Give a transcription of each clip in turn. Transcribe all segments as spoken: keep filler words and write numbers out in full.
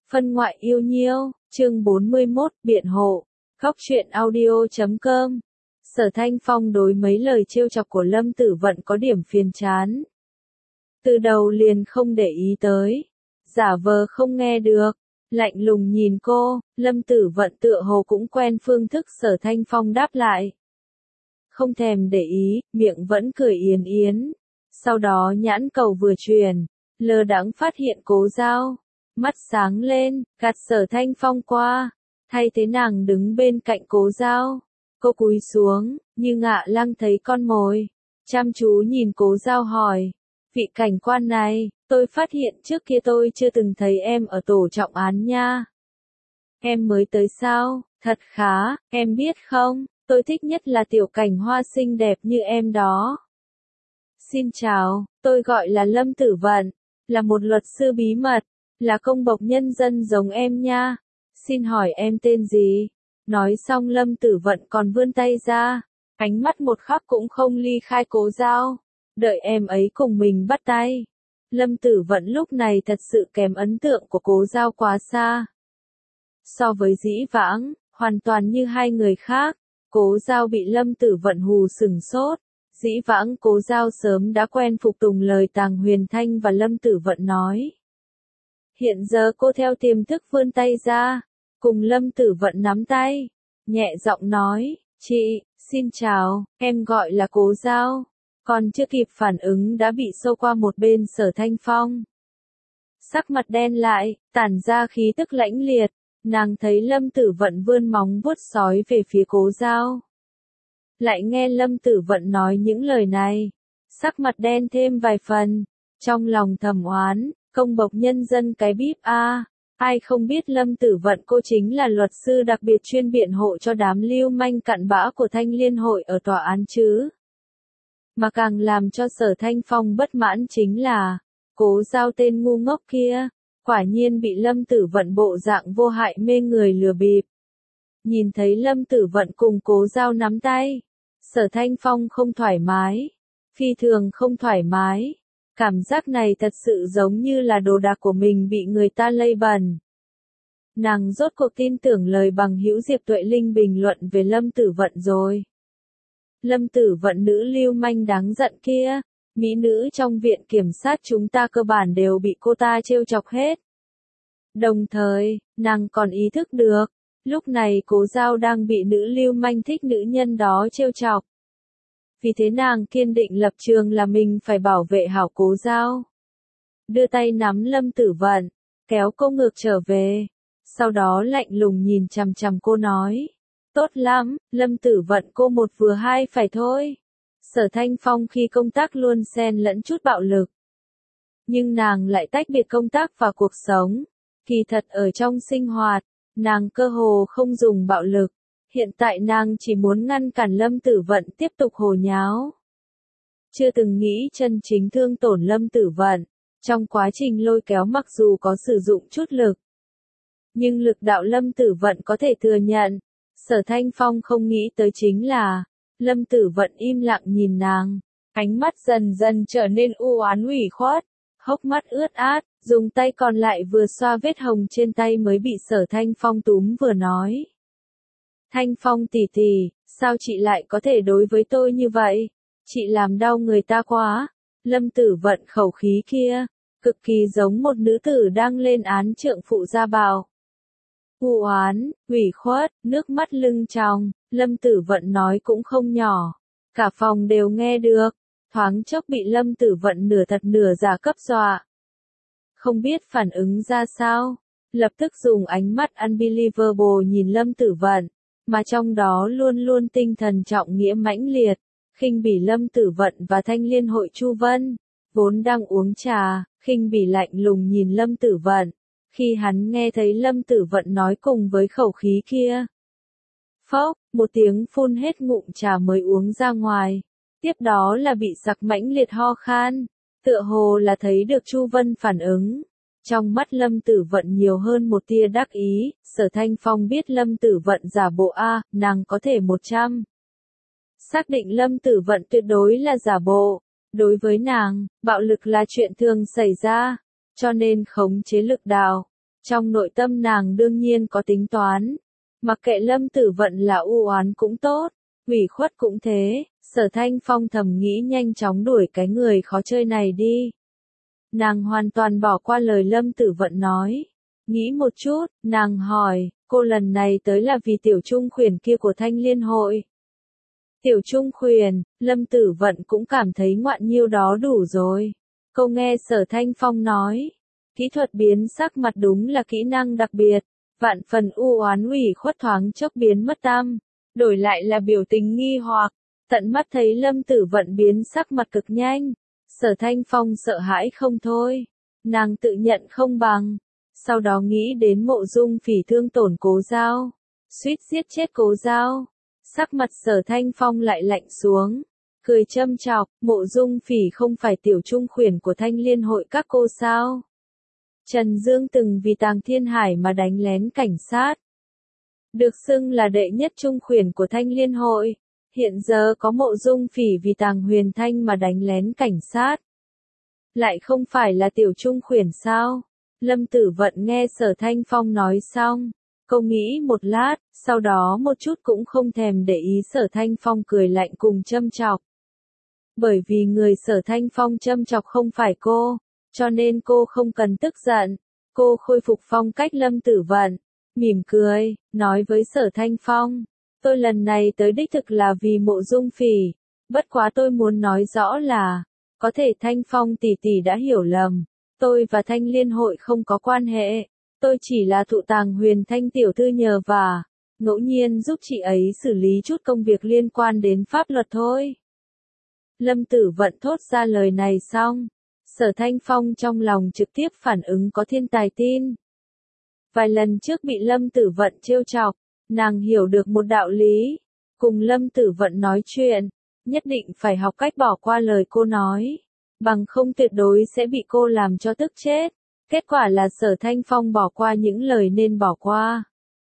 Phân ngoại yêu nhiêu, chương bốn mươi mốt, biện hộ, góc truyện audio chấm com. Sở Thanh Phong đối mấy lời trêu chọc của Lâm Tử Vận có điểm phiền chán. Từ đầu liền không để ý tới, giả vờ không nghe được, lạnh lùng nhìn cô, Lâm Tử Vận tựa hồ cũng quen phương thức Sở Thanh Phong đáp lại. Không thèm để ý, miệng vẫn cười yến yến. Sau đó nhãn cầu vừa truyền, lơ đãng phát hiện Cố Giao, mắt sáng lên, gạt Sở Thanh Phong qua, thay thế nàng đứng bên cạnh Cố Giao. Cô cúi xuống, như ngạ lăng thấy con mồi, chăm chú nhìn Cố Giao hỏi, vị cảnh quan này, tôi phát hiện trước kia tôi chưa từng thấy em ở tổ trọng án nha. Em mới tới sao, thật khá, em biết không, tôi thích nhất là tiểu cảnh hoa xinh đẹp như em đó. Xin chào, tôi gọi là Lâm Tử Vận, là một luật sư bí mật, là công bộc nhân dân giống em nha. Xin hỏi em tên gì? Nói xong Lâm Tử Vận còn vươn tay ra, ánh mắt một khắc cũng không ly khai Cố Giao, đợi em ấy cùng mình bắt tay. Lâm Tử Vận lúc này thật sự kém ấn tượng của Cố Giao quá xa. So với dĩ vãng, hoàn toàn như hai người khác, Cố Giao bị Lâm Tử Vận hù sừng sốt. Dĩ vãng Cố Giao sớm đã quen phục tùng lời Tàng Huyền Thanh và Lâm Tử Vận nói. Hiện giờ cô theo tiềm thức vươn tay ra, cùng Lâm Tử Vận nắm tay, nhẹ giọng nói, chị, xin chào, em gọi là Cố Giao. Còn chưa kịp phản ứng đã bị xô qua một bên Sở Thanh Phong. Sắc mặt đen lại, tản ra khí tức lãnh liệt, nàng thấy Lâm Tử Vận vươn móng vuốt sói về phía Cố Giao. Lại nghe Lâm Tử Vận nói những lời này, sắc mặt đen thêm vài phần, trong lòng thầm oán, công bộc nhân dân cái bíp a, ai không biết Lâm Tử Vận cô chính là luật sư đặc biệt chuyên biện hộ cho đám lưu manh cặn bã của Thanh Liên hội ở tòa án chứ. Mà càng làm cho Sở Thanh Phong bất mãn chính là, Cố Giao tên ngu ngốc kia, quả nhiên bị Lâm Tử Vận bộ dạng vô hại mê người lừa bịp. Nhìn thấy Lâm Tử Vận cùng Cố Giao nắm tay, Sở Thanh Phong không thoải mái, phi thường không thoải mái. Cảm giác này thật sự giống như là đồ đạc của mình bị người ta lây bẩn. Nàng rốt cuộc tin tưởng lời bằng hữu Diệp Tuệ Linh bình luận về Lâm Tử Vận rồi. Lâm Tử Vận nữ lưu manh đáng giận kia, mỹ nữ trong viện kiểm sát chúng ta cơ bản đều bị cô ta trêu chọc hết. Đồng thời, nàng còn ý thức được, lúc này Cố Giao đang bị nữ lưu manh thích nữ nhân đó trêu chọc. Vì thế nàng kiên định lập trường là mình phải bảo vệ hảo Cố Giao. Đưa tay nắm Lâm Tử Vận, kéo cô ngược trở về. Sau đó lạnh lùng nhìn chằm chằm cô nói. Tốt lắm, Lâm Tử Vận cô một vừa hai phải thôi. Sở Thanh Phong khi công tác luôn xen lẫn chút bạo lực. Nhưng nàng lại tách biệt công tác và cuộc sống. Kỳ thật ở trong sinh hoạt, nàng cơ hồ không dùng bạo lực. Hiện tại nàng chỉ muốn ngăn cản Lâm Tử Vận tiếp tục hồ nháo. Chưa từng nghĩ chân chính thương tổn Lâm Tử Vận. Trong quá trình lôi kéo mặc dù có sử dụng chút lực. Nhưng lực đạo Lâm Tử Vận có thể thừa nhận. Sở Thanh Phong không nghĩ tới chính là, Lâm Tử Vận im lặng nhìn nàng. Ánh mắt dần dần trở nên u oán ủy khuất. Hốc mắt ướt át, dùng tay còn lại vừa xoa vết hồng trên tay mới bị Sở Thanh Phong túm vừa nói. Thanh Phong tỷ tỷ, sao chị lại có thể đối với tôi như vậy? Chị làm đau người ta quá. Lâm Tử Vận khẩu khí kia, cực kỳ giống một nữ tử đang lên án trượng phụ gia bạo. U oán, ủy khuất, nước mắt lưng tròng, Lâm Tử Vận nói cũng không nhỏ. Cả phòng đều nghe được, thoáng chốc bị Lâm Tử Vận nửa thật nửa giả cấp dọa. Không biết phản ứng ra sao, lập tức dùng ánh mắt unbelievable nhìn Lâm Tử Vận. Mà trong đó luôn luôn tinh thần trọng nghĩa mãnh liệt, khinh bỉ Lâm Tử Vận và Thanh Liên hội Chu Vân, vốn đang uống trà, khinh bỉ lạnh lùng nhìn Lâm Tử Vận, khi hắn nghe thấy Lâm Tử Vận nói cùng với khẩu khí kia. Phốc, một tiếng phun hết ngụm trà mới uống ra ngoài, tiếp đó là bị sặc mãnh liệt ho khan, tựa hồ là thấy được Chu Vân phản ứng. Trong mắt Lâm Tử Vận nhiều hơn một tia đắc ý, Sở Thanh Phong biết Lâm Tử Vận giả bộ a, nàng có thể một trăm. Xác định Lâm Tử Vận tuyệt đối là giả bộ, đối với nàng, bạo lực là chuyện thường xảy ra, cho nên khống chế lực đạo, Trong nội tâm nàng đương nhiên có tính toán. Mặc kệ Lâm Tử Vận là u oán cũng tốt, ủy khuất cũng thế, Sở Thanh Phong thầm nghĩ nhanh chóng đuổi cái người khó chơi này đi. Nàng hoàn toàn bỏ qua lời Lâm Tử Vận nói. Nghĩ một chút, nàng hỏi, cô lần này tới là vì tiểu trung khuyển kia của Thanh Liên hội. Tiểu trung khuyển, Lâm Tử Vận cũng cảm thấy ngoạn nhiêu đó đủ rồi. Cô nghe Sở Thanh Phong nói, kỹ thuật biến sắc mặt đúng là kỹ năng đặc biệt, vạn phần u oán ủy khuất thoáng chốc biến mất tâm, đổi lại là biểu tình nghi hoặc, tận mắt thấy Lâm Tử Vận biến sắc mặt cực nhanh, Sở Thanh Phong sợ hãi không thôi, nàng tự nhận không bằng, sau đó nghĩ đến Mộ Dung Phỉ thương tổn Cố Giao, suýt giết chết Cố Giao, sắc mặt Sở Thanh Phong lại lạnh xuống, cười châm chọc, Mộ Dung Phỉ không phải tiểu trung khuyển của Thanh Liên hội các cô sao? Trần Dương từng vì Tàng Thiên Hải mà đánh lén cảnh sát. Được xưng là đệ nhất trung khuyển của Thanh Liên hội. Hiện giờ có Mộ Dung Phỉ vì Tàng Huyền Thanh mà đánh lén cảnh sát. Lại không phải là tiểu trung khuyển sao? Lâm Tử Vận nghe Sở Thanh Phong nói xong. Cô nghĩ một lát, sau đó một chút cũng không thèm để ý Sở Thanh Phong cười lạnh cùng châm chọc. Bởi vì người Sở Thanh Phong châm chọc không phải cô. Cho nên cô không cần tức giận, cô khôi phục phong cách Lâm Tử Vận, mỉm cười, nói với Sở Thanh Phong, tôi lần này tới đích thực là vì Mộ Dung Phỉ, bất quá tôi muốn nói rõ là, có thể Thanh Phong tỷ tỷ đã hiểu lầm, tôi và Thanh Liên hội không có quan hệ, tôi chỉ là thụ Tàng Huyền Thanh tiểu thư nhờ và, ngẫu nhiên giúp chị ấy xử lý chút công việc liên quan đến pháp luật thôi. Lâm Tử Vận thốt ra lời này xong. Sở Thanh Phong trong lòng trực tiếp phản ứng có thiên tài tin. Vài lần trước bị Lâm Tử Vận trêu chọc, nàng hiểu được một đạo lý. Cùng Lâm Tử Vận nói chuyện, nhất định phải học cách bỏ qua lời cô nói. Bằng không tuyệt đối sẽ bị cô làm cho tức chết. Kết quả là Sở Thanh Phong bỏ qua những lời nên bỏ qua.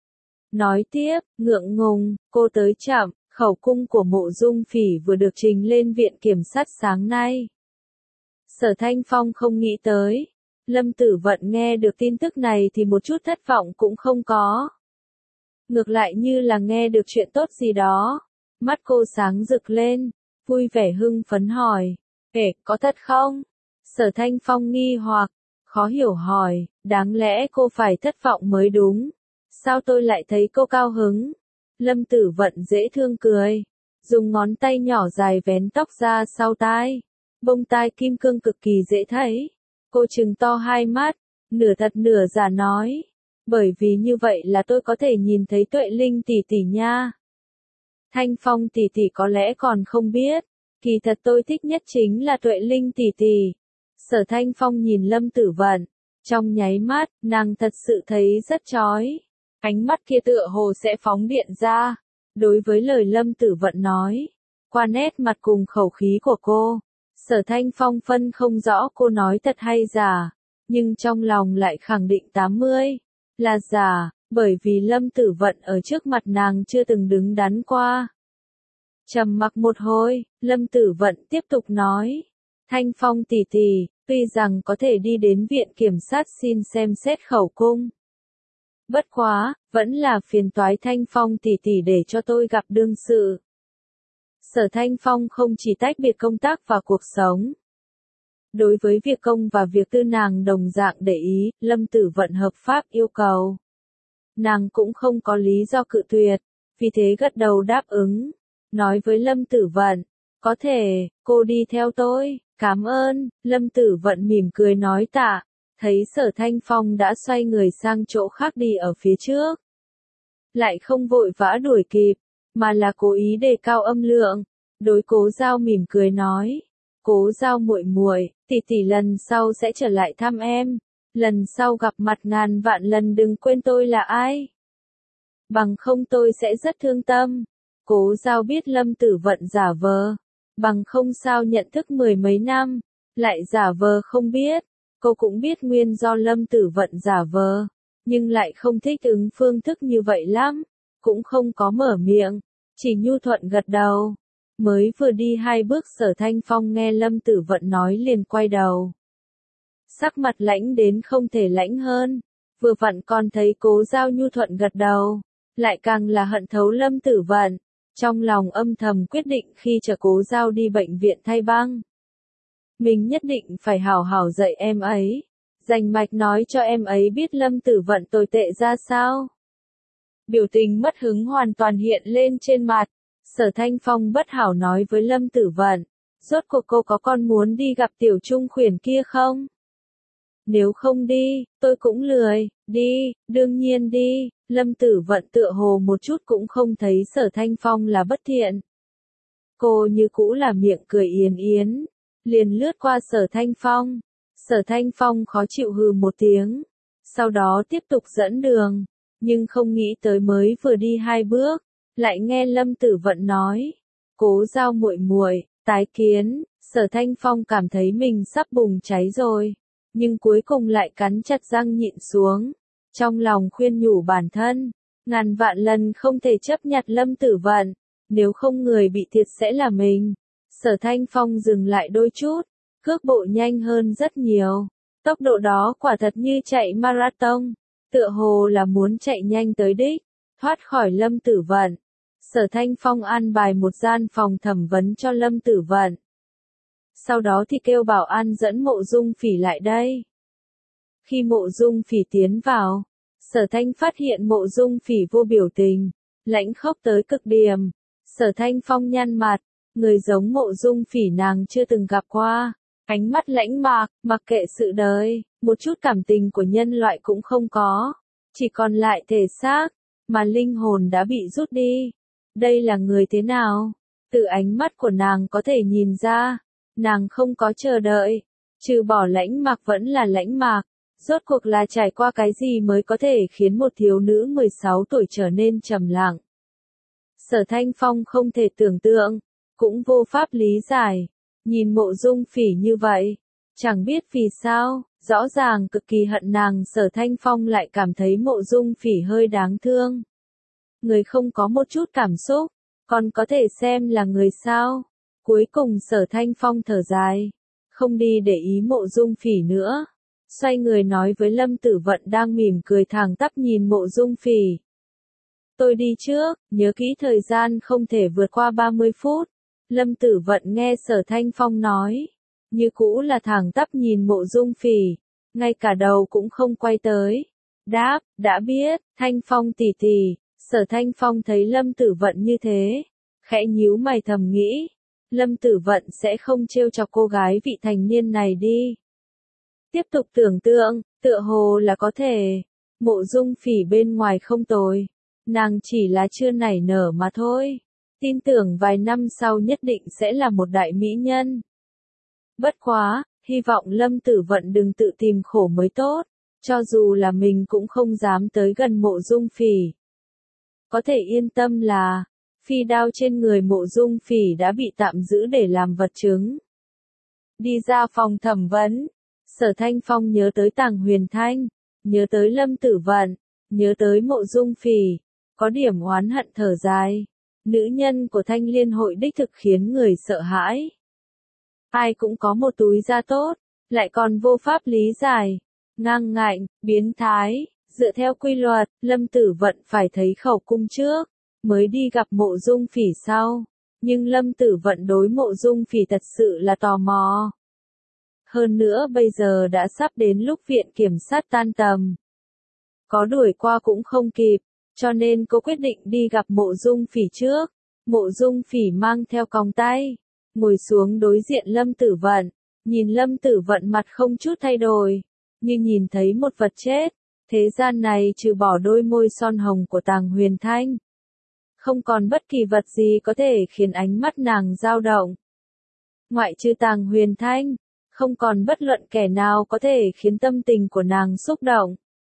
Nói tiếp, ngượng ngùng, cô tới chậm, khẩu cung của Mộ Dung Phỉ vừa được trình lên viện kiểm sát sáng nay. Sở Thanh Phong không nghĩ tới. Lâm Tử Vận nghe được tin tức này thì một chút thất vọng cũng không có. Ngược lại như là nghe được chuyện tốt gì đó. Mắt cô sáng rực lên, vui vẻ hưng phấn hỏi. Ê, có thật không? Sở Thanh Phong nghi hoặc, khó hiểu hỏi, đáng lẽ cô phải thất vọng mới đúng. Sao tôi lại thấy cô cao hứng? Lâm Tử Vận dễ thương cười, dùng ngón tay nhỏ dài vén tóc ra sau tai. Bông tai kim cương cực kỳ dễ thấy. Cô trừng to hai mắt, nửa thật nửa giả nói. Bởi vì như vậy là tôi có thể nhìn thấy Tuệ Linh tỷ tỷ nha. Thanh Phong tỷ tỷ có lẽ còn không biết. Kỳ thật tôi thích nhất chính là Tuệ Linh tỷ tỷ. Sở Thanh Phong nhìn Lâm Tử Vận. Trong nháy mắt, nàng thật sự thấy rất chói. Ánh mắt kia tựa hồ sẽ phóng điện ra. Đối với lời Lâm Tử Vận nói. Qua nét mặt cùng khẩu khí của cô. Sở Thanh Phong phân không rõ cô nói thật hay giả, nhưng trong lòng lại khẳng định tám mươi là giả, bởi vì Lâm Tử Vận ở trước mặt nàng chưa từng đứng đắn qua. Trầm mặc một hồi, Lâm Tử Vận tiếp tục nói, Thanh Phong tỷ tỷ, tuy rằng có thể đi đến viện kiểm sát xin xem xét khẩu cung. Bất quá, vẫn là phiền toái Thanh Phong tỷ tỷ để cho tôi gặp đương sự. Sở Thanh Phong không chỉ tách biệt công tác và cuộc sống. Đối với việc công và việc tư nàng đồng dạng để ý, Lâm Tử Vận hợp pháp yêu cầu. Nàng cũng không có lý do cự tuyệt, vì thế gật đầu đáp ứng. Nói với Lâm Tử Vận, có thể, cô đi theo tôi, cảm ơn, Lâm Tử Vận mỉm cười nói tạ, thấy Sở Thanh Phong đã xoay người sang chỗ khác đi ở phía trước. Lại không vội vã đuổi kịp. Mà là cố ý đề cao âm lượng, đối Cố Giao mỉm cười nói, Cố Giao muội muội, tỷ tỷ lần sau sẽ trở lại thăm em, lần sau gặp mặt ngàn vạn lần đừng quên tôi là ai. Bằng không tôi sẽ rất thương tâm. Cố Giao biết Lâm Tử Vận giả vờ, bằng không sao nhận thức mười mấy năm, lại giả vờ không biết, cô cũng biết nguyên do Lâm Tử Vận giả vờ, nhưng lại không thích ứng phương thức như vậy lắm, cũng không có mở miệng. Chỉ nhu thuận gật đầu. Mới vừa đi hai bước Sở Thanh Phong nghe Lâm Tử Vận nói liền quay đầu. Sắc mặt lãnh đến không thể lãnh hơn. Vừa vặn còn thấy Cố Giao nhu thuận gật đầu, lại càng là hận thấu Lâm Tử Vận, trong lòng âm thầm quyết định khi chờ Cố Giao đi bệnh viện thay băng. Mình nhất định phải hảo hảo dạy em ấy, rành mạch nói cho em ấy biết Lâm Tử Vận tồi tệ ra sao. Biểu tình mất hứng hoàn toàn hiện lên trên mặt, Sở Thanh Phong bất hảo nói với Lâm Tử Vận, rốt cuộc cô có con muốn đi gặp tiểu trung khuyển kia không? Nếu không đi, tôi cũng lười, đi, đương nhiên đi, Lâm Tử Vận tựa hồ một chút cũng không thấy Sở Thanh Phong là bất thiện. Cô như cũ là miệng cười yến yến, liền lướt qua Sở Thanh Phong. Sở Thanh Phong khó chịu hừ một tiếng, sau đó tiếp tục dẫn đường, nhưng không nghĩ tới mới vừa đi hai bước, lại nghe Lâm Tử Vận nói, Cố Giao muội muội, tái kiến. Sở Thanh Phong cảm thấy mình sắp bùng cháy rồi, nhưng cuối cùng lại cắn chặt răng nhịn xuống, trong lòng khuyên nhủ bản thân, ngàn vạn lần không thể chấp nhặt Lâm Tử Vận, nếu không người bị thiệt sẽ là mình. Sở Thanh Phong dừng lại đôi chút, cước bộ nhanh hơn rất nhiều, tốc độ đó quả thật như chạy marathon, tựa hồ là muốn chạy nhanh tới đích, thoát khỏi Lâm Tử Vận. Sở Thanh Phong an bài một gian phòng thẩm vấn cho Lâm Tử Vận. Sau đó thì kêu bảo an dẫn Mộ Dung Phỉ lại đây. Khi Mộ Dung Phỉ tiến vào, Sở Thanh phát hiện Mộ Dung Phỉ vô biểu tình, lãnh khốc tới cực điểm. Sở Thanh Phong nhăn mặt, người giống Mộ Dung Phỉ nàng chưa từng gặp qua, ánh mắt lãnh mạc, mặc kệ sự đời, một chút cảm tình của nhân loại cũng không có, chỉ còn lại thể xác, mà linh hồn đã bị rút đi. Đây là người thế nào? Từ ánh mắt của nàng có thể nhìn ra, nàng không có chờ đợi, trừ bỏ lãnh mạc vẫn là lãnh mạc, rốt cuộc là trải qua cái gì mới có thể khiến một thiếu nữ mười sáu tuổi trở nên trầm lặng. Sở Thanh Phong không thể tưởng tượng, cũng vô pháp lý giải, nhìn Mộ Dung Phỉ như vậy, chẳng biết vì sao, rõ ràng cực kỳ hận nàng. Sở Thanh Phong lại cảm thấy Mộ Dung Phỉ hơi đáng thương. Người không có một chút cảm xúc, còn có thể xem là người sao? Cuối cùng Sở Thanh Phong thở dài, không đi để ý Mộ Dung Phỉ nữa, xoay người nói với Lâm Tử Vận đang mỉm cười thẳng tắp nhìn Mộ Dung Phỉ. Tôi đi trước, nhớ kỹ thời gian không thể vượt qua ba mươi phút. Lâm Tử Vận nghe Sở Thanh Phong nói, như cũ là thẳng tắp nhìn Mộ Dung Phỉ, ngay cả đầu cũng không quay tới. Đáp, đã biết, Thanh Phong tỷ tỷ. Sở Thanh Phong thấy Lâm Tử Vận như thế, khẽ nhíu mày thầm nghĩ, Lâm Tử Vận sẽ không trêu chọc cô gái vị thành niên này đi. Tiếp tục tưởng tượng, tựa hồ là có thể, Mộ Dung Phỉ bên ngoài không tồi, nàng chỉ là chưa nảy nở mà thôi, tin tưởng vài năm sau nhất định sẽ là một đại mỹ nhân. Bất quá, hy vọng Lâm Tử Vận đừng tự tìm khổ mới tốt, cho dù là mình cũng không dám tới gần Mộ Dung Phỉ. Có thể yên tâm là, phi đao trên người Mộ Dung Phỉ đã bị tạm giữ để làm vật chứng. Đi ra phòng thẩm vấn, Sở Thanh Phong nhớ tới Tàng Huyền Thanh, nhớ tới Lâm Tử Vận, nhớ tới Mộ Dung Phỉ, có điểm oán hận thở dài. Nữ nhân của Thanh Liên hội đích thực khiến người sợ hãi. Ai cũng có một túi da tốt, lại còn vô pháp lý giải, ngang ngạnh, biến thái. Dựa theo quy luật, Lâm Tử Vận phải thấy khẩu cung trước, mới đi gặp Mộ Dung Phỉ sau. Nhưng Lâm Tử Vận đối Mộ Dung Phỉ thật sự là tò mò. Hơn nữa bây giờ đã sắp đến lúc viện kiểm sát tan tầm. Có đuổi qua cũng không kịp, cho nên cô quyết định đi gặp Mộ Dung Phỉ trước. Mộ Dung Phỉ mang theo còng tay, ngồi xuống đối diện Lâm Tử Vận, nhìn Lâm Tử Vận mặt không chút thay đổi, như nhìn thấy một vật chết. Thế gian này trừ bỏ đôi môi son hồng của Tàng Huyền Thanh, không còn bất kỳ vật gì có thể khiến ánh mắt nàng dao động. Ngoại trừ Tàng Huyền Thanh, không còn bất luận kẻ nào có thể khiến tâm tình của nàng xúc động.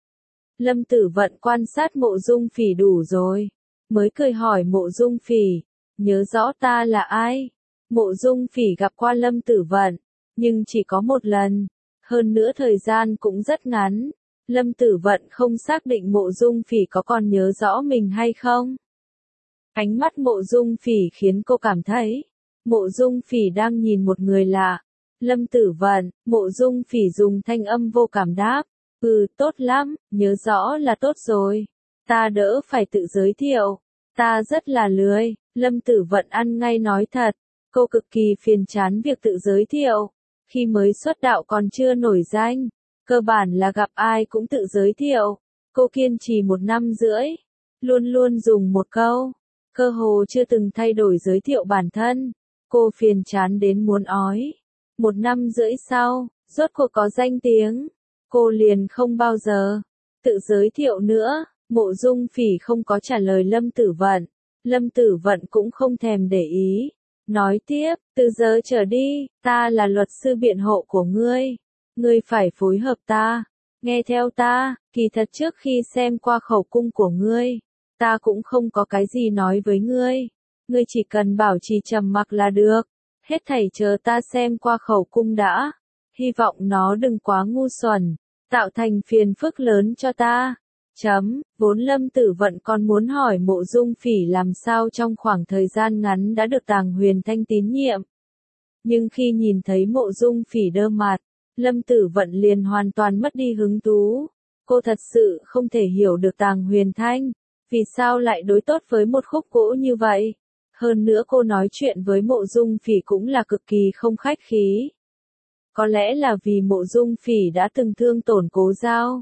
Lâm Tử Vận quan sát Mộ Dung Phỉ đủ rồi, mới cười hỏi Mộ Dung Phỉ, nhớ rõ ta là ai? Mộ Dung Phỉ gặp qua Lâm Tử Vận, nhưng chỉ có một lần, hơn nữa thời gian cũng rất ngắn. Lâm Tử Vận không xác định Mộ Dung Phỉ có còn nhớ rõ mình hay không. Ánh mắt Mộ Dung Phỉ khiến cô cảm thấy, Mộ Dung Phỉ đang nhìn một người lạ. Lâm Tử Vận, Mộ Dung Phỉ dùng thanh âm vô cảm đáp, Ừ, tốt lắm, nhớ rõ là tốt rồi. Ta đỡ phải tự giới thiệu. Ta rất là lười, Lâm Tử Vận ăn ngay nói thật. Cô cực kỳ phiền chán việc tự giới thiệu. Khi mới xuất đạo còn chưa nổi danh, cơ bản là gặp ai cũng tự giới thiệu. Cô kiên trì một năm rưỡi, luôn luôn dùng một câu, cơ hồ chưa từng thay đổi giới thiệu bản thân. Cô phiền chán đến muốn ói. Một năm rưỡi sau, rốt cuộc có danh tiếng, cô liền không bao giờ tự giới thiệu nữa. Mộ Dung Phỉ không có trả lời Lâm Tử Vận. Lâm Tử Vận cũng không thèm để ý. Nói tiếp, từ giờ trở đi, ta là luật sư biện hộ của ngươi. Ngươi phải phối hợp ta, nghe theo ta. Kỳ thật trước khi xem qua khẩu cung của ngươi, ta cũng không có cái gì nói với ngươi. Ngươi chỉ cần bảo trì trầm mặc là được. Hết thảy chờ ta xem qua khẩu cung đã. Hy vọng nó đừng quá ngu xuẩn, tạo thành phiền phức lớn cho ta. Chấm, vốn Lâm Tử Vận còn muốn hỏi Mộ Dung Phỉ làm sao trong khoảng thời gian ngắn đã được Tàng Huyền Thanh tín nhiệm. Nhưng khi nhìn thấy Mộ Dung Phỉ đơ mặt, Lâm Tử Vận liền hoàn toàn mất đi hứng thú. Cô thật sự không thể hiểu được Tàng Huyền Thanh, vì sao lại đối tốt với một khúc gỗ như vậy. Hơn nữa cô nói chuyện với Mộ Dung Phỉ cũng là cực kỳ không khách khí. Có lẽ là vì Mộ Dung Phỉ đã từng thương tổn Cố Giao.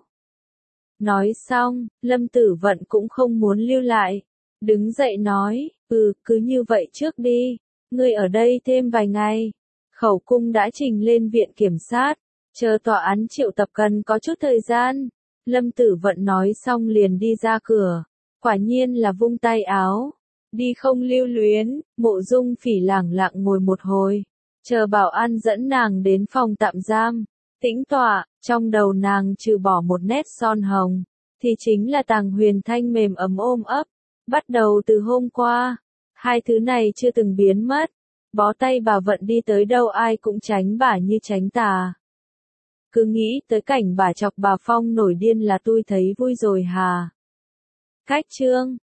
Nói xong, Lâm Tử Vận cũng không muốn lưu lại. Đứng dậy nói, ừ, cứ như vậy trước đi. Ngươi ở đây thêm vài ngày. Khẩu cung đã trình lên viện kiểm sát. Chờ tòa án triệu tập cần có chút thời gian. Lâm Tử Vận nói xong liền đi ra cửa. Quả nhiên là vung tay áo. Đi không lưu luyến. Mộ Dung Phỉ lẳng lặng ngồi một hồi. Chờ bảo an dẫn nàng đến phòng tạm giam. Tĩnh tọa, trong đầu nàng trừ bỏ một nét son hồng, thì chính là Tàng Huyền Thanh mềm ấm ôm ấp. Bắt đầu từ hôm qua, hai thứ này chưa từng biến mất. Bó tay bà Vận đi tới đâu ai cũng tránh bà như tránh tà. Cứ nghĩ tới cảnh bà chọc bà Phong nổi điên là tôi thấy vui rồi hà. Cách chương